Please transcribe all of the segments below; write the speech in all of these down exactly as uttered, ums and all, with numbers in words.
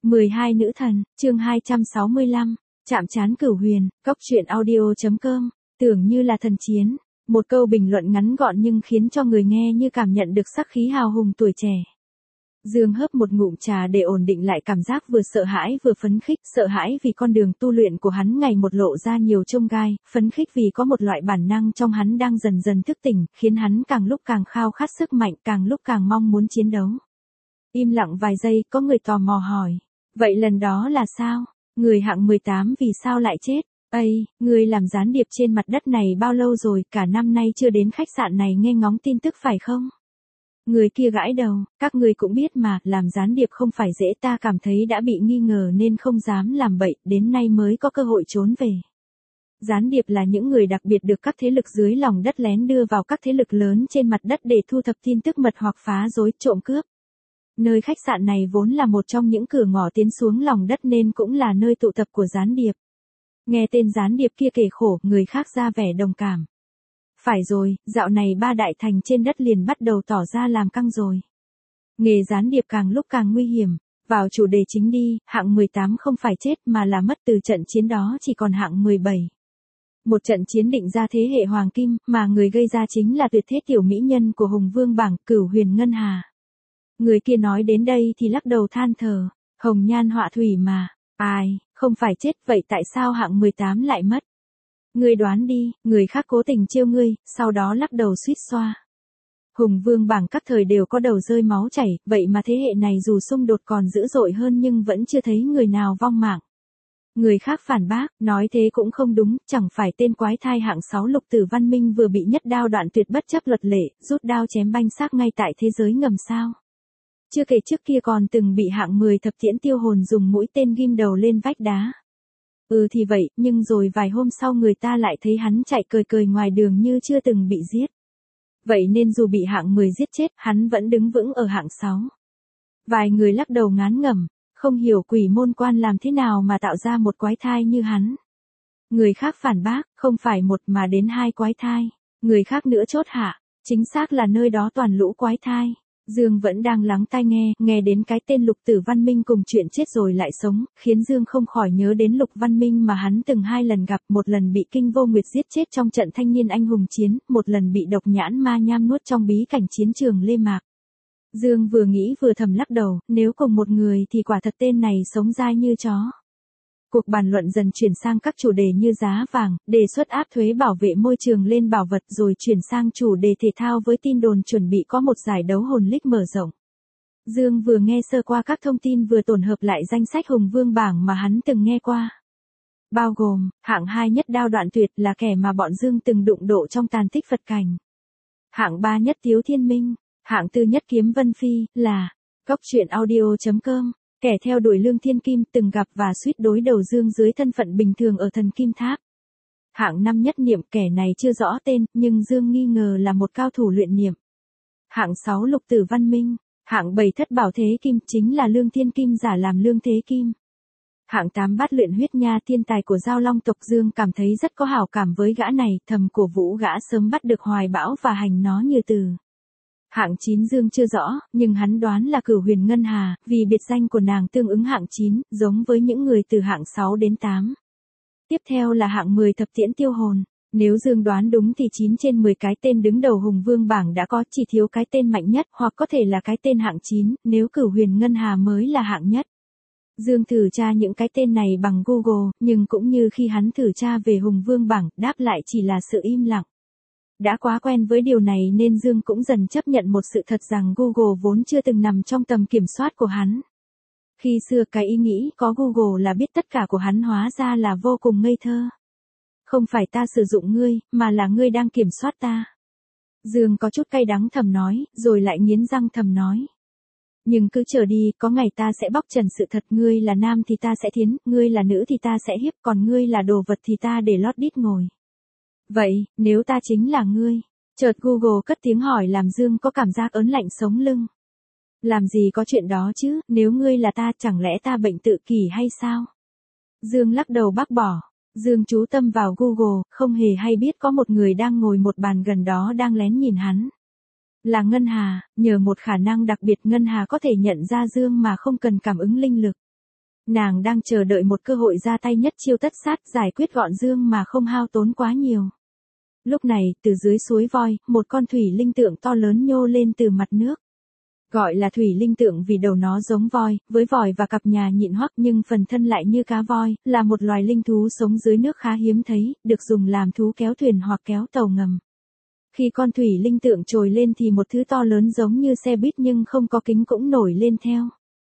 mười hai nữ thần, chương hai trăm sáu mươi lăm, chạm trán Cửu Huyền, cốc truyện audio chấm com, tưởng như là thần chiến. Một câu bình luận ngắn gọn nhưng khiến cho người nghe như cảm nhận được sắc khí hào hùng tuổi trẻ. Dương hớp một ngụm trà để ổn định lại cảm giác vừa sợ hãi vừa phấn khích, sợ hãi vì con đường tu luyện của hắn ngày một lộ ra nhiều chông gai, phấn khích vì có một loại bản năng trong hắn đang dần dần thức tỉnh, khiến hắn càng lúc càng khao khát sức mạnh, càng lúc càng mong muốn chiến đấu. Im lặng vài giây, có người tò mò hỏi, vậy lần đó là sao? Người hạng mười tám vì sao lại chết? Ây, ngươi làm gián điệp trên mặt đất này bao lâu rồi, cả năm nay chưa đến khách sạn này nghe ngóng tin tức phải không? Người kia gãi đầu, các ngươi cũng biết mà, làm gián điệp không phải dễ, ta cảm thấy đã bị nghi ngờ nên không dám làm bậy, đến nay mới có cơ hội trốn về. Gián điệp là những người đặc biệt được các thế lực dưới lòng đất lén đưa vào các thế lực lớn trên mặt đất để thu thập tin tức mật hoặc phá rối, trộm cướp. Nơi khách sạn này vốn là một trong những cửa ngõ tiến xuống lòng đất nên cũng là nơi tụ tập của gián điệp. Nghe tên gián điệp kia kể khổ, người khác ra vẻ đồng cảm. Phải rồi, dạo này ba đại thành trên đất liền bắt đầu tỏ ra làm căng rồi. Nghề gián điệp càng lúc càng nguy hiểm. Vào chủ đề chính đi, hạng mười tám không phải chết mà là mất, từ trận chiến đó chỉ còn hạng mười bảy. Một trận chiến định ra thế hệ hoàng kim, mà người gây ra chính là tuyệt thế tiểu mỹ nhân của Hùng Vương bảng, Cửu Huyền Ngân Hà. Người kia nói đến đây thì lắc đầu than thở, hồng nhan họa thủy mà, ai, không phải chết, vậy tại sao hạng mười tám lại mất? Ngươi đoán đi, người khác cố tình trêu ngươi, sau đó lắc đầu suýt xoa. Hùng Vương bảng các thời đều có đầu rơi máu chảy, vậy mà thế hệ này dù xung đột còn dữ dội hơn nhưng vẫn chưa thấy người nào vong mạng. Người khác phản bác, nói thế cũng không đúng, chẳng phải tên quái thai hạng sáu Lục Tử Văn Minh vừa bị nhất đao đoạn tuyệt bất chấp luật lệ, rút đao chém banh xác ngay tại thế giới ngầm sao? Chưa kể trước kia còn từng bị hạng mười thập tiễn tiêu hồn dùng mũi tên ghim đầu lên vách đá. Ừ thì vậy, nhưng rồi vài hôm sau người ta lại thấy hắn chạy cười cười ngoài đường như chưa từng bị giết. Vậy nên dù bị hạng mười giết chết, hắn vẫn đứng vững ở hạng sáu. Vài người lắc đầu ngán ngẩm, không hiểu quỷ môn quan làm thế nào mà tạo ra một quái thai như hắn. Người khác phản bác, không phải một mà đến hai quái thai. Người khác nữa chốt hạ, chính xác là nơi đó toàn lũ quái thai. Dương vẫn đang lắng tai nghe, nghe đến cái tên Lục Tử Văn Minh cùng chuyện chết rồi lại sống, khiến Dương không khỏi nhớ đến Lục Văn Minh mà hắn từng hai lần gặp, một lần bị Kinh Vô Nguyệt giết chết trong trận thanh niên anh hùng chiến, một lần bị độc nhãn ma nham nuốt trong bí cảnh chiến trường Lê Mạc. Dương vừa nghĩ vừa thầm lắc đầu, nếu cùng một người thì quả thật tên này sống dai như chó. Cuộc bàn luận dần chuyển sang các chủ đề như giá vàng, đề xuất áp thuế bảo vệ môi trường lên bảo vật, rồi chuyển sang chủ đề thể thao với tin đồn chuẩn bị có một giải đấu hồn lích mở rộng. Dương vừa nghe sơ qua các thông tin vừa tổng hợp lại danh sách Hùng Vương bảng mà hắn từng nghe qua. Bao gồm, hạng hai nhất đao đoạn tuyệt là kẻ mà bọn Dương từng đụng độ trong tàn tích Phật cảnh. Hạng ba nhất Tiếu Thiên Minh, hạng tư nhất Kiếm Vân Phi, là cốc truyện audio chấm com. Kẻ theo đuổi Lương Thiên Kim từng gặp và suýt đối đầu Dương dưới thân phận bình thường ở Thần Kim Tháp. Hạng năm nhất Niệm, kẻ này chưa rõ tên, nhưng Dương nghi ngờ là một cao thủ luyện niệm. Hạng sáu Lục Tử Văn Minh. Hạng bảy Thất Bảo Thế Kim, chính là Lương Thiên Kim giả làm Lương Thế Kim. Hạng tám Bát Luyện Huyết Nha, thiên tài của Giao Long tộc. Dương cảm thấy rất có hảo cảm với gã này, thầm cổ vũ gã sớm bắt được Hoài Bão và hành nó như từ. Hạng chín Dương chưa rõ, nhưng hắn đoán là Cửu Huyền Ngân Hà, vì biệt danh của nàng tương ứng hạng chín, giống với những người từ hạng sáu đến tám. Tiếp theo là hạng mười Thập Tiễn Tiêu Hồn. Nếu Dương đoán đúng thì chín trên mười cái tên đứng đầu Hùng Vương bảng đã có, chỉ thiếu cái tên mạnh nhất, hoặc có thể là cái tên hạng chín, nếu Cửu Huyền Ngân Hà mới là hạng nhất. Dương thử tra những cái tên này bằng Google, nhưng cũng như khi hắn thử tra về Hùng Vương bảng, đáp lại chỉ là sự im lặng. Đã quá quen với điều này nên Dương cũng dần chấp nhận một sự thật rằng Google vốn chưa từng nằm trong tầm kiểm soát của hắn. Khi xưa cái ý nghĩ có Google là biết tất cả của hắn hóa ra là vô cùng ngây thơ. Không phải ta sử dụng ngươi, mà là ngươi đang kiểm soát ta. Dương có chút cay đắng thầm nói, rồi lại nghiến răng thầm nói. Nhưng cứ chờ đi, có ngày ta sẽ bóc trần sự thật, ngươi là nam thì ta sẽ thiến, ngươi là nữ thì ta sẽ hiếp, còn ngươi là đồ vật thì ta để lót đít ngồi. Vậy, nếu ta chính là ngươi? Chợt Google cất tiếng hỏi làm Dương có cảm giác ớn lạnh sống lưng. Làm gì có chuyện đó chứ, nếu ngươi là ta chẳng lẽ ta bệnh tự kỷ hay sao? Dương lắc đầu bác bỏ. Dương chú tâm vào Google, không hề hay biết có một người đang ngồi một bàn gần đó đang lén nhìn hắn. Là Ngân Hà, nhờ một khả năng đặc biệt Ngân Hà có thể nhận ra Dương mà không cần cảm ứng linh lực. Nàng đang chờ đợi một cơ hội ra tay nhất chiêu tất sát giải quyết gọn Dương mà không hao tốn quá nhiều. Lúc này, từ dưới suối voi, một con thủy linh tượng to lớn nhô lên từ mặt nước. Gọi là thủy linh tượng vì đầu nó giống voi, với vòi và cặp nhà nhịn hoắc nhưng phần thân lại như cá voi, là một loài linh thú sống dưới nước khá hiếm thấy, được dùng làm thú kéo thuyền hoặc kéo tàu ngầm. Khi con thủy linh tượng trồi lên thì một thứ to lớn giống như xe buýt nhưng không có kính cũng nổi lên theo.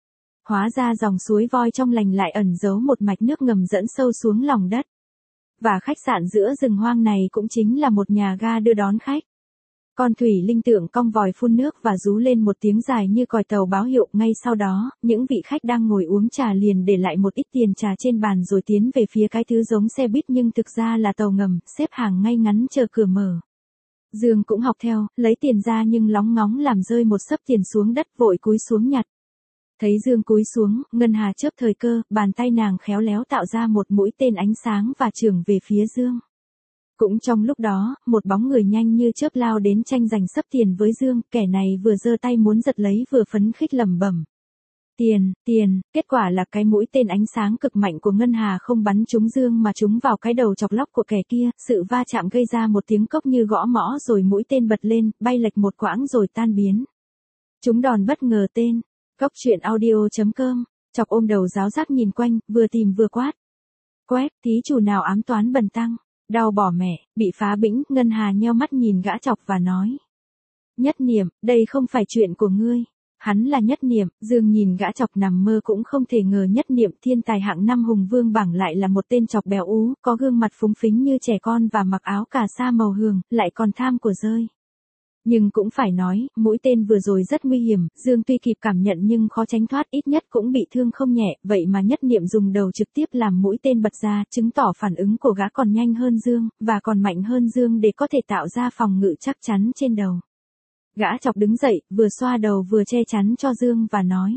Hóa ra dòng suối voi trong lành lại ẩn giấu một mạch nước ngầm dẫn sâu xuống lòng đất. Và khách sạn giữa rừng hoang này cũng chính là một nhà ga đưa đón khách. Con thủy linh tượng cong vòi phun nước và rú lên một tiếng dài như còi tàu báo hiệu. Ngay sau đó, những vị khách đang ngồi uống trà liền để lại một ít tiền trà trên bàn rồi tiến về phía cái thứ giống xe buýt nhưng thực ra là tàu ngầm, xếp hàng ngay ngắn chờ cửa mở. Dương cũng học theo, lấy tiền ra nhưng lóng ngóng làm rơi một xấp tiền xuống đất, vội cúi xuống nhặt. Thấy Dương cúi xuống, Ngân Hà chớp thời cơ, bàn tay nàng khéo léo tạo ra một mũi tên ánh sáng và chưởng về phía Dương. Cũng trong lúc đó, một bóng người nhanh như chớp lao đến tranh giành xấp tiền với Dương, kẻ này vừa giơ tay muốn giật lấy vừa phấn khích lẩm bẩm. Tiền, tiền, kết quả là cái mũi tên ánh sáng cực mạnh của Ngân Hà không bắn trúng Dương mà trúng vào cái đầu chọc lóc của kẻ kia, sự va chạm gây ra một tiếng cốc như gõ mõ rồi mũi tên bật lên, bay lệch một quãng rồi tan biến. Trúng đòn bất ngờ tên. Cốc truyện audio chấm com, chọc ôm đầu giáo giác nhìn quanh, vừa tìm vừa quát. Quét, thí chủ nào ám toán bần tăng, đau bỏ mẹ, bị phá bĩnh. Ngân Hà nheo mắt nhìn gã chọc và nói. Nhất Niệm, đây không phải chuyện của ngươi. Hắn là Nhất Niệm. Dương nhìn gã chọc nằm mơ cũng không thể ngờ Nhất Niệm thiên tài hạng năm hùng vương bảng lại là một tên chọc béo ú, có gương mặt phúng phính như trẻ con và mặc áo cà sa màu hường, lại còn tham của rơi. Nhưng cũng phải nói, mũi tên vừa rồi rất nguy hiểm, Dương tuy kịp cảm nhận nhưng khó tránh thoát, ít nhất cũng bị thương không nhẹ, vậy mà Nhất Niệm dùng đầu trực tiếp làm mũi tên bật ra, chứng tỏ phản ứng của gã còn nhanh hơn Dương, và còn mạnh hơn Dương để có thể tạo ra phòng ngự chắc chắn trên đầu. Gã chọc đứng dậy, vừa xoa đầu vừa che chắn cho Dương và nói.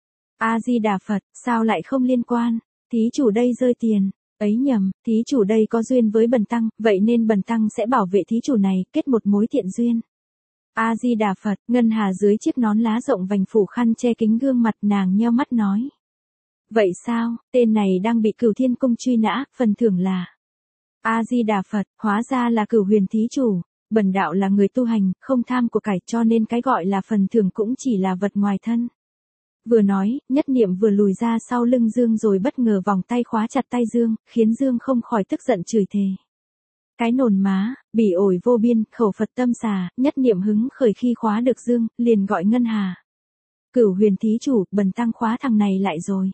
A-di-đà Phật, sao lại không liên quan, thí chủ đây rơi tiền. Ấy nhầm, thí chủ đây có duyên với bần tăng, vậy nên bần tăng sẽ bảo vệ thí chủ này, kết một mối thiện duyên. A-di-đà Phật. Ngân Hà dưới chiếc nón lá rộng vành phủ khăn che kính gương mặt, nàng nheo mắt nói. Vậy sao, tên này đang bị Cửu Thiên Cung truy nã, phần thưởng là. A-di-đà Phật, hóa ra là Cửu Huyền thí chủ. Bần đạo là người tu hành, không tham của cải, cho nên cái gọi là phần thưởng cũng chỉ là vật ngoài thân. Vừa nói, Nhất Niệm vừa lùi ra sau lưng Dương rồi bất ngờ vòng tay khóa chặt tay Dương, khiến Dương không khỏi tức giận chửi thề. Cái nồn má, bỉ ổi vô biên, khẩu Phật tâm xà. Nhất Niệm hứng khởi khi khóa được Dương, liền gọi Ngân Hà. Cửu Huyền thí chủ, bần tăng khóa thằng này lại rồi.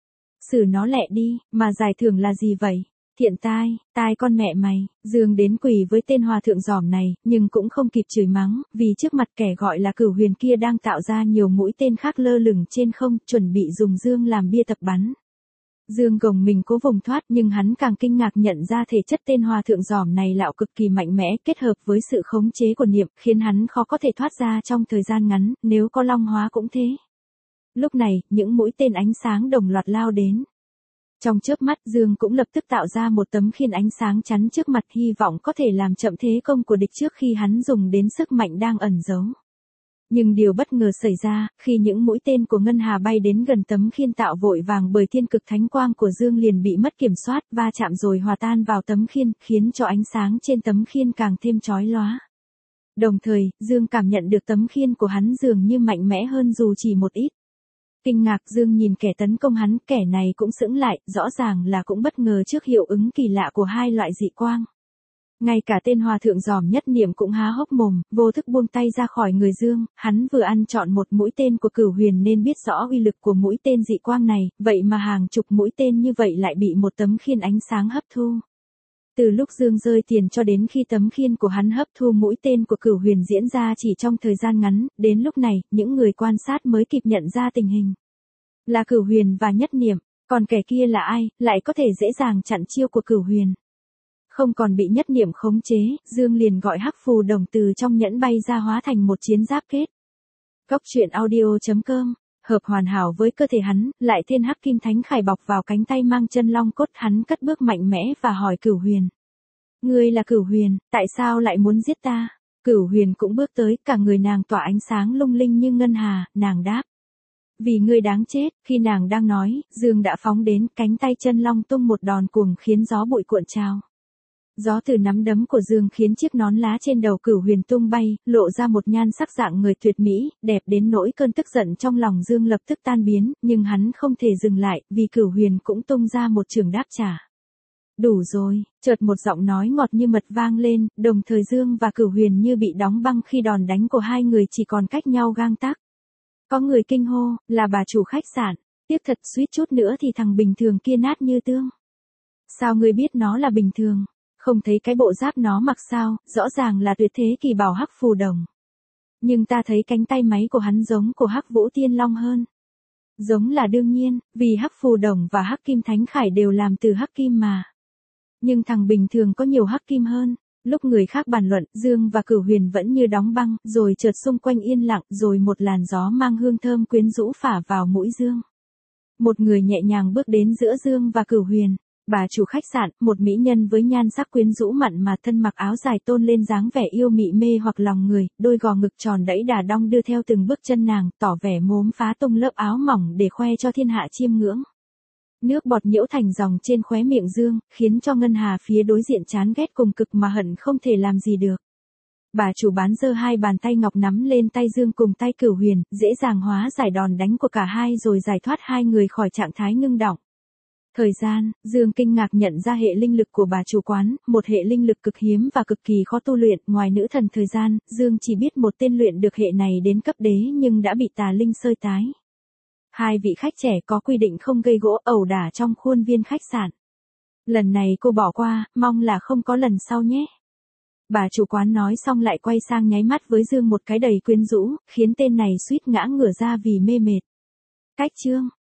Xử nó lẹ đi, mà giải thưởng là gì vậy? Thiện tai, tai con mẹ mày. Dương đến quỳ với tên hòa thượng giỏm này, nhưng cũng không kịp chửi mắng, vì trước mặt kẻ gọi là Cửu Huyền kia đang tạo ra nhiều mũi tên khác lơ lửng trên không, chuẩn bị dùng Dương làm bia tập bắn. Dương gồng mình cố vùng thoát, nhưng hắn càng kinh ngạc nhận ra thể chất tên hòa thượng giỏm này lão cực kỳ mạnh mẽ, kết hợp với sự khống chế của niệm, khiến hắn khó có thể thoát ra trong thời gian ngắn, nếu có long hóa cũng thế. Lúc này, những mũi tên ánh sáng đồng loạt lao đến. Trong chớp mắt, Dương cũng lập tức tạo ra một tấm khiên ánh sáng chắn trước mặt, hy vọng có thể làm chậm thế công của địch trước khi hắn dùng đến sức mạnh đang ẩn giấu. Nhưng điều bất ngờ xảy ra, khi những mũi tên của Ngân Hà bay đến gần tấm khiên tạo vội vàng bởi thiên cực thánh quang của Dương liền bị mất kiểm soát, va chạm rồi hòa tan vào tấm khiên, khiến cho ánh sáng trên tấm khiên càng thêm chói lóa. Đồng thời, Dương cảm nhận được tấm khiên của hắn dường như mạnh mẽ hơn dù chỉ một ít. Kinh ngạc, Dương nhìn kẻ tấn công hắn, kẻ này cũng sững lại, rõ ràng là cũng bất ngờ trước hiệu ứng kỳ lạ của hai loại dị quang. Ngay cả tên hòa thượng giỏm Nhất Niệm cũng há hốc mồm, vô thức buông tay ra khỏi người Dương, hắn vừa ăn trọn một mũi tên của Cửu Huyền nên biết rõ uy lực của mũi tên dị quang này, vậy mà hàng chục mũi tên như vậy lại bị một tấm khiên ánh sáng hấp thu. Từ lúc Dương rơi tiền cho đến khi tấm khiên của hắn hấp thu mũi tên của Cửu Huyền diễn ra chỉ trong thời gian ngắn, đến lúc này, những người quan sát mới kịp nhận ra tình hình. Là Cửu Huyền và Nhất Niệm, còn kẻ kia là ai, lại có thể dễ dàng chặn chiêu của Cửu Huyền. Không còn bị Nhất Niệm khống chế, Dương liền gọi hắc phù đồng từ trong nhẫn bay ra hóa thành một chiến giáp kết. Cốc truyện audio chấm com, hợp hoàn hảo với cơ thể hắn, lại thêm hắc kim thánh khải bọc vào cánh tay mang chân long cốt, hắn cất bước mạnh mẽ và hỏi Cửu Huyền. Ngươi là Cửu Huyền, tại sao lại muốn giết ta? Cửu Huyền cũng bước tới, cả người nàng tỏa ánh sáng lung linh như ngân hà, nàng đáp. Vì ngươi đáng chết, khi nàng đang nói, Dương đã phóng đến, cánh tay chân long tung một đòn cuồng khiến gió bụi cuộn trào. Gió từ nắm đấm của Dương khiến chiếc nón lá trên đầu Cửu Huyền tung bay, lộ ra một nhan sắc dạng người tuyệt mỹ, đẹp đến nỗi cơn tức giận trong lòng Dương lập tức tan biến, nhưng hắn không thể dừng lại, vì Cửu Huyền cũng tung ra một chưởng đáp trả. Đủ rồi, chợt một giọng nói ngọt như mật vang lên, đồng thời Dương và Cửu Huyền như bị đóng băng khi đòn đánh của hai người chỉ còn cách nhau gang tấc. Có người kinh hô, là bà chủ khách sạn, tiếc thật suýt chút nữa thì thằng bình thường kia nát như tương. Sao ngươi biết nó là bình thường? Không thấy cái bộ giáp nó mặc sao, rõ ràng là tuyệt thế kỳ bảo Hắc Phù Đồng. Nhưng ta thấy cánh tay máy của hắn giống của Hắc Vũ Tiên Long hơn. Giống là đương nhiên, vì Hắc Phù Đồng và Hắc Kim Thánh Khải đều làm từ hắc kim mà. Nhưng thằng bình thường có nhiều hắc kim hơn. Lúc người khác bàn luận, Dương và Cửu Huyền vẫn như đóng băng, rồi chợt xung quanh yên lặng, rồi một làn gió mang hương thơm quyến rũ phả vào mũi Dương. Một người nhẹ nhàng bước đến giữa Dương và Cửu Huyền. Bà chủ khách sạn, một mỹ nhân với nhan sắc quyến rũ mặn mà thân mặc áo dài tôn lên dáng vẻ yêu mị mê hoặc lòng người, đôi gò ngực tròn đẫy đà đong đưa theo từng bước chân nàng, tỏ vẻ mốm phá tung lớp áo mỏng để khoe cho thiên hạ chiêm ngưỡng. Nước bọt nhiễu thành dòng trên khóe miệng Dương, khiến cho Ngân Hà phía đối diện chán ghét cùng cực mà hận không thể làm gì được. Bà chủ bán giơ hai bàn tay ngọc nắm lên tay Dương cùng tay Cửu Huyền, dễ dàng hóa giải đòn đánh của cả hai rồi giải thoát hai người khỏi trạng thái ngưng đọng. Thời gian, Dương kinh ngạc nhận ra hệ linh lực của bà chủ quán, một hệ linh lực cực hiếm và cực kỳ khó tu luyện, ngoài nữ thần thời gian, Dương chỉ biết một tên luyện được hệ này đến cấp đế nhưng đã bị tà linh xơi tái. Hai vị khách trẻ có quy định không gây gỗ ẩu đả trong khuôn viên khách sạn. Lần này cô bỏ qua, mong là không có lần sau nhé. Bà chủ quán nói xong lại quay sang nháy mắt với Dương một cái đầy quyến rũ, khiến tên này suýt ngã ngửa ra vì mê mệt. Cách chương